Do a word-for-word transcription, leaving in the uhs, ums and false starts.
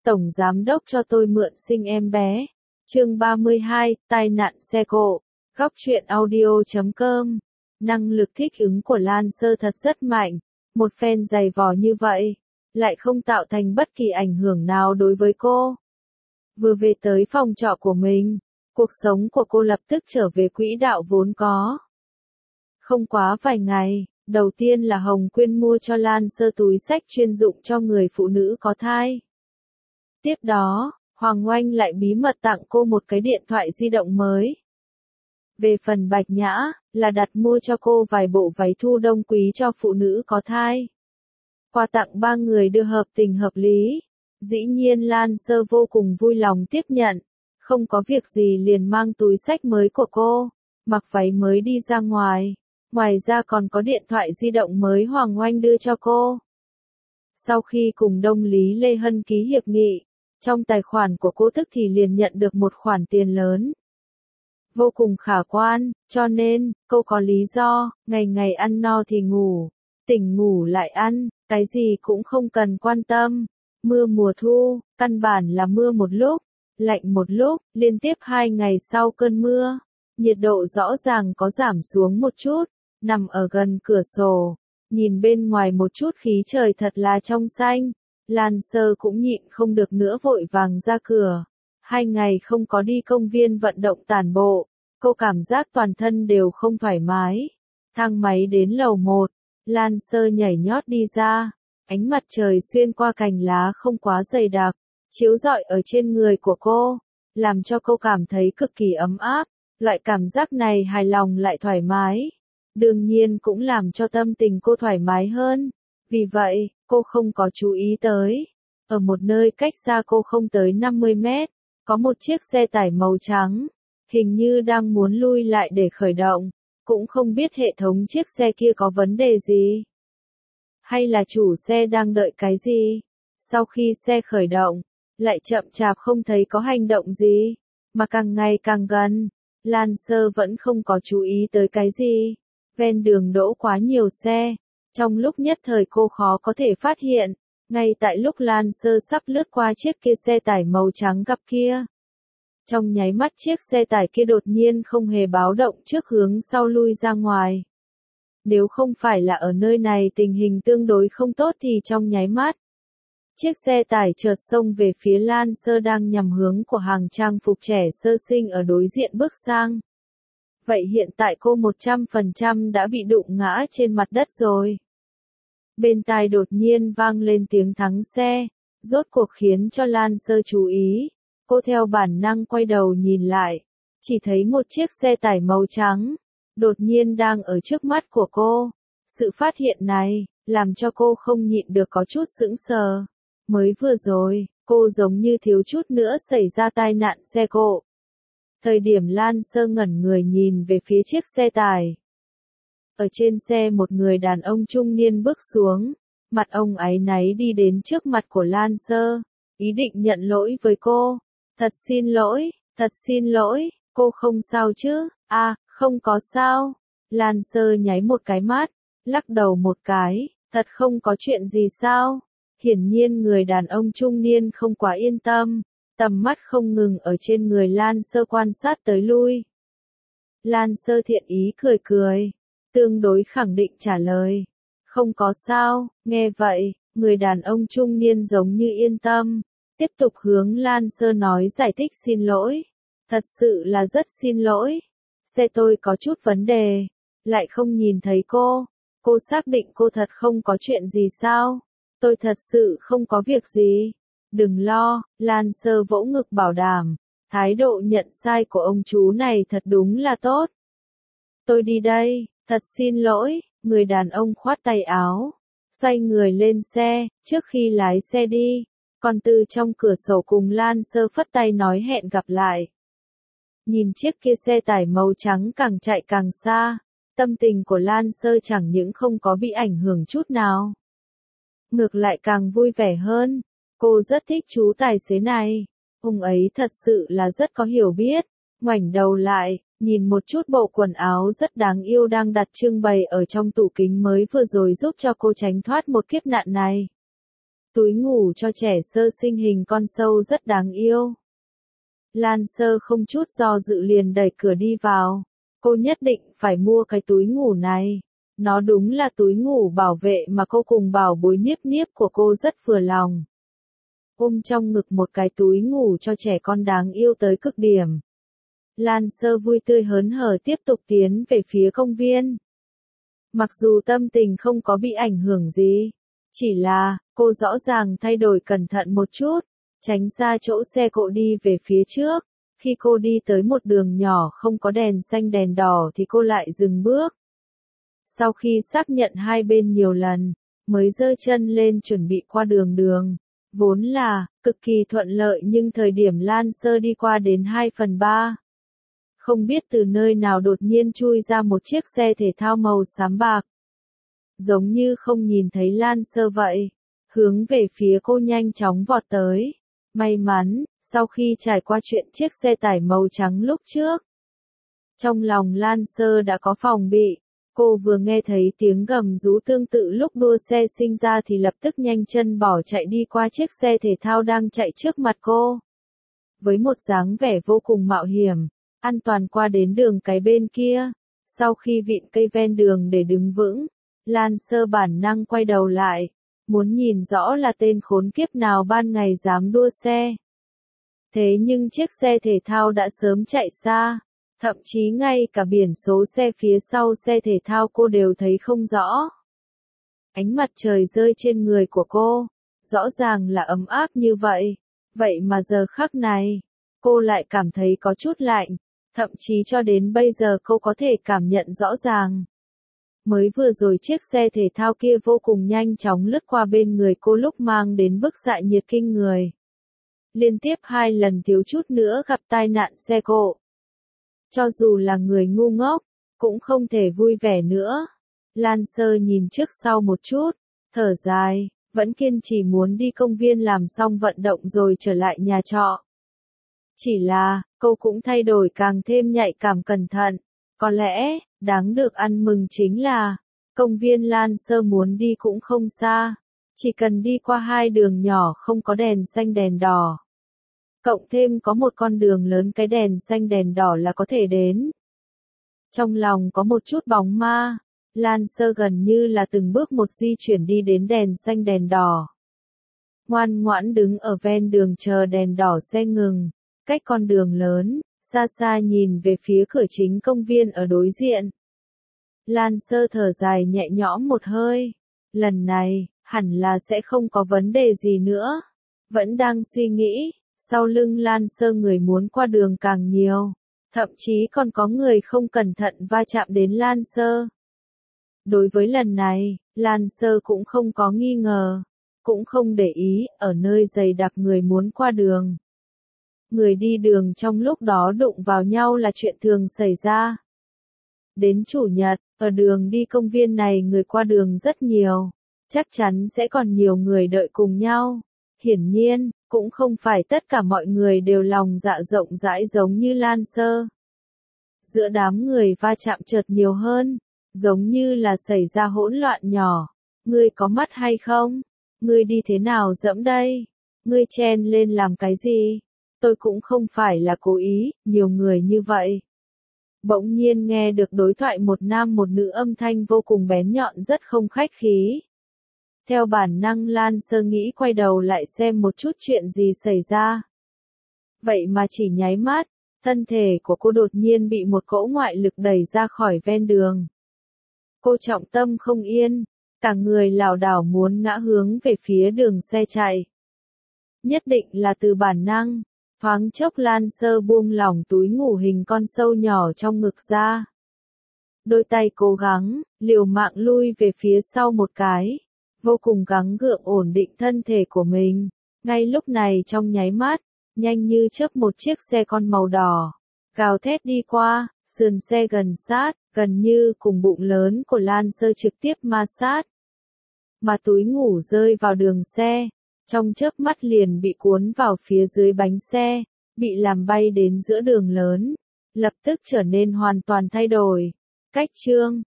Tổng giám đốc cho tôi mượn sinh em bé. Chương ba mươi hai, tai nạn xe cộ. Góc truyện audio chấm com. Năng lực thích ứng của Lan Sơ thật rất mạnh. Một phen dày vò như vậy, lại không tạo thành bất kỳ ảnh hưởng nào đối với cô. Vừa về tới phòng trọ của mình, cuộc sống của cô lập tức trở về quỹ đạo vốn có. Không quá vài ngày, đầu tiên là Hồng Quyên mua cho Lan Sơ túi xách chuyên dụng cho người phụ nữ có thai. Tiếp đó, Hoàng Oanh lại bí mật tặng cô một cái điện thoại di động mới. Về phần Bạch Nhã, là đặt mua cho cô vài bộ váy thu đông quý cho phụ nữ có thai. Quà tặng ba người đưa hợp tình hợp lý. Dĩ nhiên Lan Sơ vô cùng vui lòng tiếp nhận, không có việc gì liền mang túi xách mới của cô, mặc váy mới đi ra ngoài. Ngoài ra còn có điện thoại di động mới Hoàng Oanh đưa cho cô. Sau khi cùng Đông Lý Lê Hân ký hiệp nghị, trong tài khoản của cô tức thì liền nhận được một khoản tiền lớn. Vô cùng khả quan, cho nên, cô có lý do, ngày ngày ăn no thì ngủ, tỉnh ngủ lại ăn, cái gì cũng không cần quan tâm. Mưa mùa thu, căn bản là mưa một lúc, lạnh một lúc, liên tiếp hai ngày sau cơn mưa, nhiệt độ rõ ràng có giảm xuống một chút, nằm ở gần cửa sổ, nhìn bên ngoài một chút khí trời thật là trong xanh, Lan Sơ cũng nhịn không được nữa vội vàng ra cửa. Hai ngày không có đi công viên vận động tản bộ, cô cảm giác toàn thân đều không thoải mái. Thang máy đến lầu một, Lan Sơ nhảy nhót đi ra. Ánh mặt trời xuyên qua cành lá không quá dày đặc, chiếu rọi ở trên người của cô, làm cho cô cảm thấy cực kỳ ấm áp, loại cảm giác này hài lòng lại thoải mái. Đương nhiên cũng làm cho tâm tình cô thoải mái hơn, vì vậy, cô không có chú ý tới. Ở một nơi cách xa cô không tới năm mươi mét, có một chiếc xe tải màu trắng, hình như đang muốn lui lại để khởi động, cũng không biết hệ thống chiếc xe kia có vấn đề gì. Hay là chủ xe đang đợi cái gì? Sau khi xe khởi động, lại chậm chạp không thấy có hành động gì, mà càng ngày càng gần, Lan Sơ vẫn không có chú ý tới cái gì. Ven đường đỗ quá nhiều xe, trong lúc nhất thời cô khó có thể phát hiện, ngay tại lúc Lan Sơ sắp lướt qua chiếc kia xe tải màu trắng gập kia. Trong nháy mắt chiếc xe tải kia đột nhiên không hề báo động trước hướng sau lui ra ngoài. Nếu không phải là ở nơi này tình hình tương đối không tốt thì trong nháy mắt, chiếc xe tải chợt xông về phía Lan Sơ đang nhằm hướng của hàng trang phục trẻ sơ sinh ở đối diện bước sang. Vậy hiện tại cô một trăm phần trăm đã bị đụng ngã trên mặt đất rồi. Bên tai đột nhiên vang lên tiếng thắng xe, rốt cuộc khiến cho Lan Sơ chú ý. Cô theo bản năng quay đầu nhìn lại, chỉ thấy một chiếc xe tải màu trắng, đột nhiên đang ở trước mắt của cô. Sự phát hiện này, làm cho cô không nhịn được có chút sững sờ. Mới vừa rồi, cô giống như thiếu chút nữa xảy ra tai nạn xe cộ. Thời điểm Lan Sơ ngẩn người nhìn về phía chiếc xe tải. Ở trên xe một người đàn ông trung niên bước xuống, mặt ông áy náy đi đến trước mặt của Lan Sơ, ý định nhận lỗi với cô. Thật xin lỗi, thật xin lỗi, cô không sao chứ? À, không có sao. Lan Sơ nháy một cái mắt, lắc đầu một cái, thật không có chuyện gì sao? Hiển nhiên người đàn ông trung niên không quá yên tâm, tầm mắt không ngừng ở trên người Lan Sơ quan sát tới lui. Lan Sơ thiện ý cười cười, tương đối khẳng định trả lời, không có sao. Nghe vậy, người đàn ông trung niên giống như yên tâm, tiếp tục hướng Lan Sơ nói giải thích xin lỗi. Thật sự là rất xin lỗi. Xe tôi có chút vấn đề, lại không nhìn thấy cô. Cô xác định cô thật không có chuyện gì sao? Tôi thật sự không có việc gì. Đừng lo, Lan Sơ vỗ ngực bảo đảm. Thái độ nhận sai của ông chú này thật đúng là tốt. Tôi đi đây, thật xin lỗi. Người đàn ông khoát tay áo, xoay người lên xe, trước khi lái xe đi, còn từ trong cửa sổ cùng Lan Sơ phất tay nói hẹn gặp lại. Nhìn chiếc kia xe tải màu trắng càng chạy càng xa, tâm tình của Lan Sơ chẳng những không có bị ảnh hưởng chút nào, ngược lại càng vui vẻ hơn. Cô rất thích chú tài xế này, ông ấy thật sự là rất có hiểu biết. Ngoảnh đầu lại, nhìn một chút bộ quần áo rất đáng yêu đang đặt trưng bày ở trong tủ kính mới vừa rồi giúp cho cô tránh thoát một kiếp nạn này. Túi ngủ cho trẻ sơ sinh hình con sâu rất đáng yêu. Lan Sơ không chút do dự liền đẩy cửa đi vào. Cô nhất định phải mua cái túi ngủ này. Nó đúng là túi ngủ bảo vệ mà cô cùng bảo bối Niếp Niếp của cô rất vừa lòng. Ôm trong ngực một cái túi ngủ cho trẻ con đáng yêu tới cực điểm. Lan Sơ vui tươi hớn hở tiếp tục tiến về phía công viên. Mặc dù tâm tình không có bị ảnh hưởng gì, chỉ là, cô rõ ràng thay đổi cẩn thận một chút, tránh xa chỗ xe cộ đi về phía trước. Khi cô đi tới một đường nhỏ không có đèn xanh đèn đỏ thì cô lại dừng bước. Sau khi xác nhận hai bên nhiều lần, mới giơ chân lên chuẩn bị qua đường đường. Vốn là, cực kỳ thuận lợi nhưng thời điểm Lan Sơ đi qua đến hai phần ba. Không biết từ nơi nào đột nhiên chui ra một chiếc xe thể thao màu xám bạc. Giống như không nhìn thấy Lan Sơ vậy, hướng về phía cô nhanh chóng vọt tới. May mắn, sau khi trải qua chuyện chiếc xe tải màu trắng lúc trước, trong lòng Lan Sơ đã có phòng bị. Cô vừa nghe thấy tiếng gầm rú tương tự lúc đua xe sinh ra thì lập tức nhanh chân bỏ chạy đi qua chiếc xe thể thao đang chạy trước mặt cô. Với một dáng vẻ vô cùng mạo hiểm, an toàn qua đến đường cái bên kia. Sau khi vịn cây ven đường để đứng vững, Lan Sơ bản năng quay đầu lại, muốn nhìn rõ là tên khốn kiếp nào ban ngày dám đua xe. Thế nhưng chiếc xe thể thao đã sớm chạy xa, thậm chí ngay cả biển số xe phía sau xe thể thao cô đều thấy không rõ. Ánh mặt trời rơi trên người của cô, rõ ràng là ấm áp như vậy, vậy mà giờ khắc này, cô lại cảm thấy có chút lạnh, thậm chí cho đến bây giờ cô có thể cảm nhận rõ ràng. Mới vừa rồi chiếc xe thể thao kia vô cùng nhanh chóng lướt qua bên người cô lúc mang đến bức xạ nhiệt kinh người. Liên tiếp hai lần thiếu chút nữa gặp tai nạn xe cộ. Cho dù là người ngu ngốc, cũng không thể vui vẻ nữa. Lan Sơ nhìn trước sau một chút, thở dài, vẫn kiên trì muốn đi công viên làm xong vận động rồi trở lại nhà trọ. Chỉ là, cô cũng thay đổi càng thêm nhạy cảm cẩn thận. Có lẽ, đáng được ăn mừng chính là, công viên Lan Sơ muốn đi cũng không xa. Chỉ cần đi qua hai đường nhỏ không có đèn xanh đèn đỏ. Cộng thêm có một con đường lớn cái đèn xanh đèn đỏ là có thể đến. Trong lòng có một chút bóng ma, Lan Sơ gần như là từng bước một di chuyển đi đến đèn xanh đèn đỏ. Ngoan ngoãn đứng ở ven đường chờ đèn đỏ xe ngừng, cách con đường lớn, xa xa nhìn về phía cửa chính công viên ở đối diện. Lan Sơ thở dài nhẹ nhõm một hơi, lần này, hẳn là sẽ không có vấn đề gì nữa. Vẫn đang suy nghĩ. Sau lưng Lan Sơ người muốn qua đường càng nhiều, thậm chí còn có người không cẩn thận va chạm đến Lan Sơ. Đối với lần này, Lan Sơ cũng không có nghi ngờ, cũng không để ý, ở nơi dày đặc người muốn qua đường. Người đi đường trong lúc đó đụng vào nhau là chuyện thường xảy ra. Đến Chủ nhật, ở đường đi công viên này người qua đường rất nhiều, chắc chắn sẽ còn nhiều người đợi cùng nhau. Hiển nhiên, cũng không phải tất cả mọi người đều lòng dạ rộng rãi giống như Lan Sơ. Giữa đám người va chạm chợt nhiều hơn, giống như là xảy ra hỗn loạn nhỏ. Ngươi có mắt hay không? Ngươi đi thế nào dẫm đây? Ngươi chen lên làm cái gì? Tôi cũng không phải là cố ý, nhiều người như vậy. Bỗng nhiên nghe được đối thoại một nam một nữ âm thanh vô cùng bén nhọn rất không khách khí. Theo bản năng Lan Sơ nghĩ quay đầu lại xem một chút chuyện gì xảy ra. Vậy mà chỉ nháy mắt, thân thể của cô đột nhiên bị một cỗ ngoại lực đẩy ra khỏi ven đường. Cô trọng tâm không yên, cả người lảo đảo muốn ngã hướng về phía đường xe chạy. Nhất định là từ bản năng, thoáng chốc Lan Sơ buông lỏng túi ngủ hình con sâu nhỏ trong ngực ra. Đôi tay cố gắng, liều mạng lui về phía sau một cái. Vô cùng gắng gượng ổn định thân thể của mình. Ngay lúc này trong nháy mắt, nhanh như chớp một chiếc xe con màu đỏ, gào thét đi qua, sườn xe gần sát, gần như cùng bụng lớn của Lan Sơ trực tiếp ma sát. Mà túi ngủ rơi vào đường xe, trong chớp mắt liền bị cuốn vào phía dưới bánh xe, bị làm bay đến giữa đường lớn, lập tức trở nên hoàn toàn thay đổi. Cách chương